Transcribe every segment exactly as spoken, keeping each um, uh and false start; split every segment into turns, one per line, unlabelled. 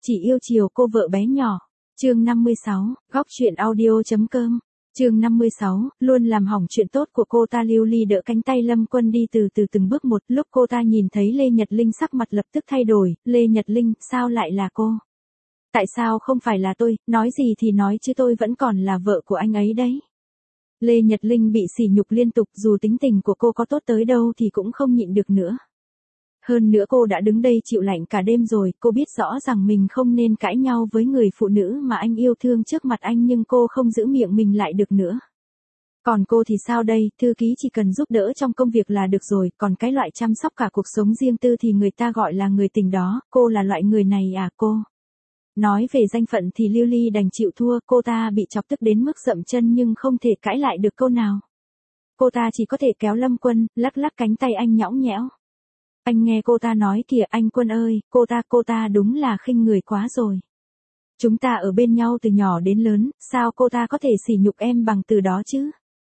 chỉ yêu chiều cô vợ bé nhỏ. Chương năm mươi sáu, góc truyện audio.com. Chương năm mươi sáu, luôn làm hỏng chuyện tốt của cô ta. Lưu Ly đỡ cánh tay Lâm Quân đi từ từ từng bước một, lúc cô ta nhìn thấy Lê Nhật Linh sắc mặt lập tức thay đổi. Lê Nhật Linh, sao lại là cô? Tại sao không phải là tôi, nói gì thì nói chứ tôi vẫn còn là vợ của anh ấy đấy. Lê Nhật Linh bị sỉ nhục liên tục, dù tính tình của cô có tốt tới đâu thì cũng không nhịn được nữa. Hơn nữa cô đã đứng đây chịu lạnh cả đêm rồi, cô biết rõ rằng mình không nên cãi nhau với người phụ nữ mà anh yêu thương trước mặt anh, nhưng cô không giữ miệng mình lại được nữa. Còn cô thì sao đây, thư ký chỉ cần giúp đỡ trong công việc là được rồi, còn cái loại chăm sóc cả cuộc sống riêng tư thì người ta gọi là người tình đó, cô là loại người này à cô? Nói về danh phận thì Lưu Ly đành chịu thua, cô ta bị chọc tức đến mức dậm chân nhưng không thể cãi lại được câu nào. Cô ta chỉ có thể kéo Lâm Quân, lắc lắc cánh tay anh nhõng nhẽo. Anh nghe cô ta nói kìa, anh Quân ơi, cô ta, cô ta đúng là khinh người quá rồi. Chúng ta ở bên nhau từ nhỏ đến lớn, sao cô ta có thể sỉ nhục em bằng từ đó chứ?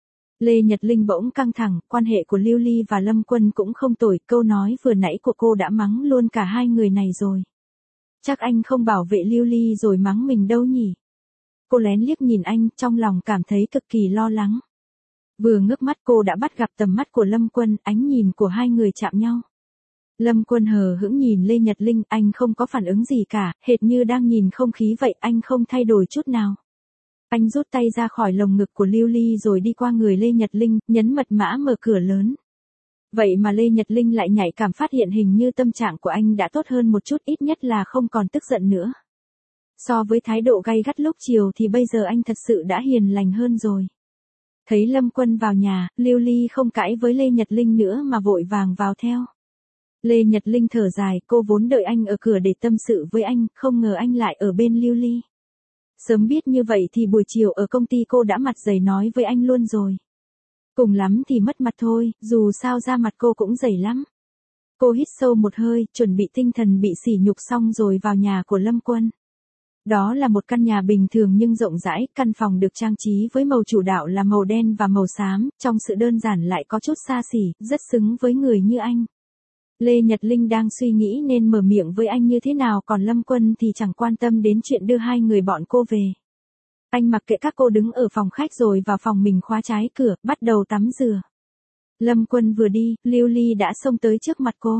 Lê Nhật Linh bỗng căng thẳng, quan hệ của Lưu Ly và Lâm Quân cũng không tồi, câu nói vừa nãy của cô đã mắng luôn cả hai người này rồi. Chắc anh không bảo vệ Lưu Ly rồi mắng mình đâu nhỉ? Cô lén liếc nhìn anh, trong lòng cảm thấy cực kỳ lo lắng. Vừa ngước mắt cô đã bắt gặp tầm mắt của Lâm Quân, ánh nhìn của hai người chạm nhau. Lâm Quân hờ hững nhìn Lê Nhật Linh, anh không có phản ứng gì cả, hệt như đang nhìn không khí vậy, anh không thay đổi chút nào. Anh rút tay ra khỏi lồng ngực của Lưu Ly rồi đi qua người Lê Nhật Linh, nhấn mật mã mở cửa lớn. Vậy mà Lê Nhật Linh lại nhạy cảm phát hiện hình như tâm trạng của anh đã tốt hơn một chút, ít nhất là không còn tức giận nữa. So với thái độ gay gắt lúc chiều thì bây giờ anh thật sự đã hiền lành hơn rồi. Thấy Lâm Quân vào nhà, Lưu Ly không cãi với Lê Nhật Linh nữa mà vội vàng vào theo. Lê Nhật Linh thở dài, cô vốn đợi anh ở cửa để tâm sự với anh, không ngờ anh lại ở bên Lưu Ly. Sớm biết như vậy thì buổi chiều ở công ty cô đã mặt dày nói với anh luôn rồi. Cùng lắm thì mất mặt thôi, dù sao da mặt cô cũng dày lắm. Cô hít sâu một hơi, chuẩn bị tinh thần bị sỉ nhục xong rồi vào nhà của Lâm Quân. Đó là một căn nhà bình thường nhưng rộng rãi, căn phòng được trang trí với màu chủ đạo là màu đen và màu xám, trong sự đơn giản lại có chút xa xỉ, rất xứng với người như anh. Lê Nhật Linh đang suy nghĩ nên mở miệng với anh như thế nào, còn Lâm Quân thì chẳng quan tâm đến chuyện đưa hai người bọn cô về. Anh mặc kệ các cô đứng ở phòng khách rồi vào phòng mình khóa trái cửa, bắt đầu tắm rửa. Lâm Quân vừa đi, Lưu Ly đã xông tới trước mặt cô.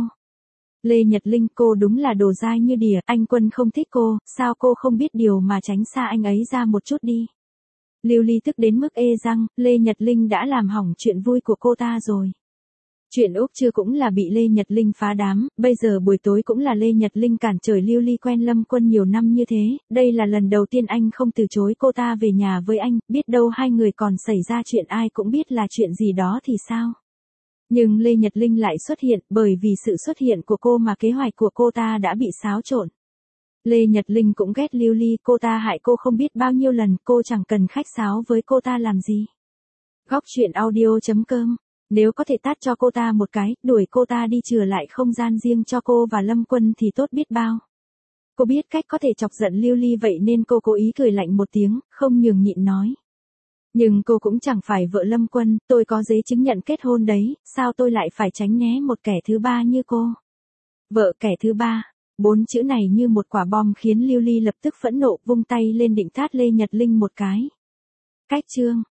Lê Nhật Linh, cô đúng là đồ dai như đỉa, anh Quân không thích cô, sao cô không biết điều mà tránh xa anh ấy ra một chút đi. Lưu Ly tức đến mức ê răng, Lê Nhật Linh đã làm hỏng chuyện vui của cô ta rồi. Chuyện Úc chưa cũng là bị Lê Nhật Linh phá đám, bây giờ buổi tối cũng là Lê Nhật Linh cản trở Lưu Ly quen Lâm Quân nhiều năm như thế, đây là lần đầu tiên anh không từ chối cô ta về nhà với anh, biết đâu hai người còn xảy ra chuyện ai cũng biết là chuyện gì đó thì sao. Nhưng Lê Nhật Linh lại xuất hiện, bởi vì sự xuất hiện của cô mà kế hoạch của cô ta đã bị xáo trộn. Lê Nhật Linh cũng ghét Lưu Ly, cô ta hại cô không biết bao nhiêu lần, cô chẳng cần khách sáo với cô ta làm gì. Góc truyện audio.com. Nếu có thể tát cho cô ta một cái, đuổi cô ta đi chừa lại không gian riêng cho cô và Lâm Quân thì tốt biết bao. Cô biết cách có thể chọc giận Lưu Ly vậy nên cô cố ý cười lạnh một tiếng, không nhường nhịn nói. Nhưng cô cũng chẳng phải vợ Lâm Quân, tôi có giấy chứng nhận kết hôn đấy, sao tôi lại phải tránh né một kẻ thứ ba như cô? Vợ kẻ thứ ba, bốn chữ này như một quả bom khiến Lưu Ly lập tức phẫn nộ, vung tay lên định tát Lê Nhật Linh một cái. Cách chương.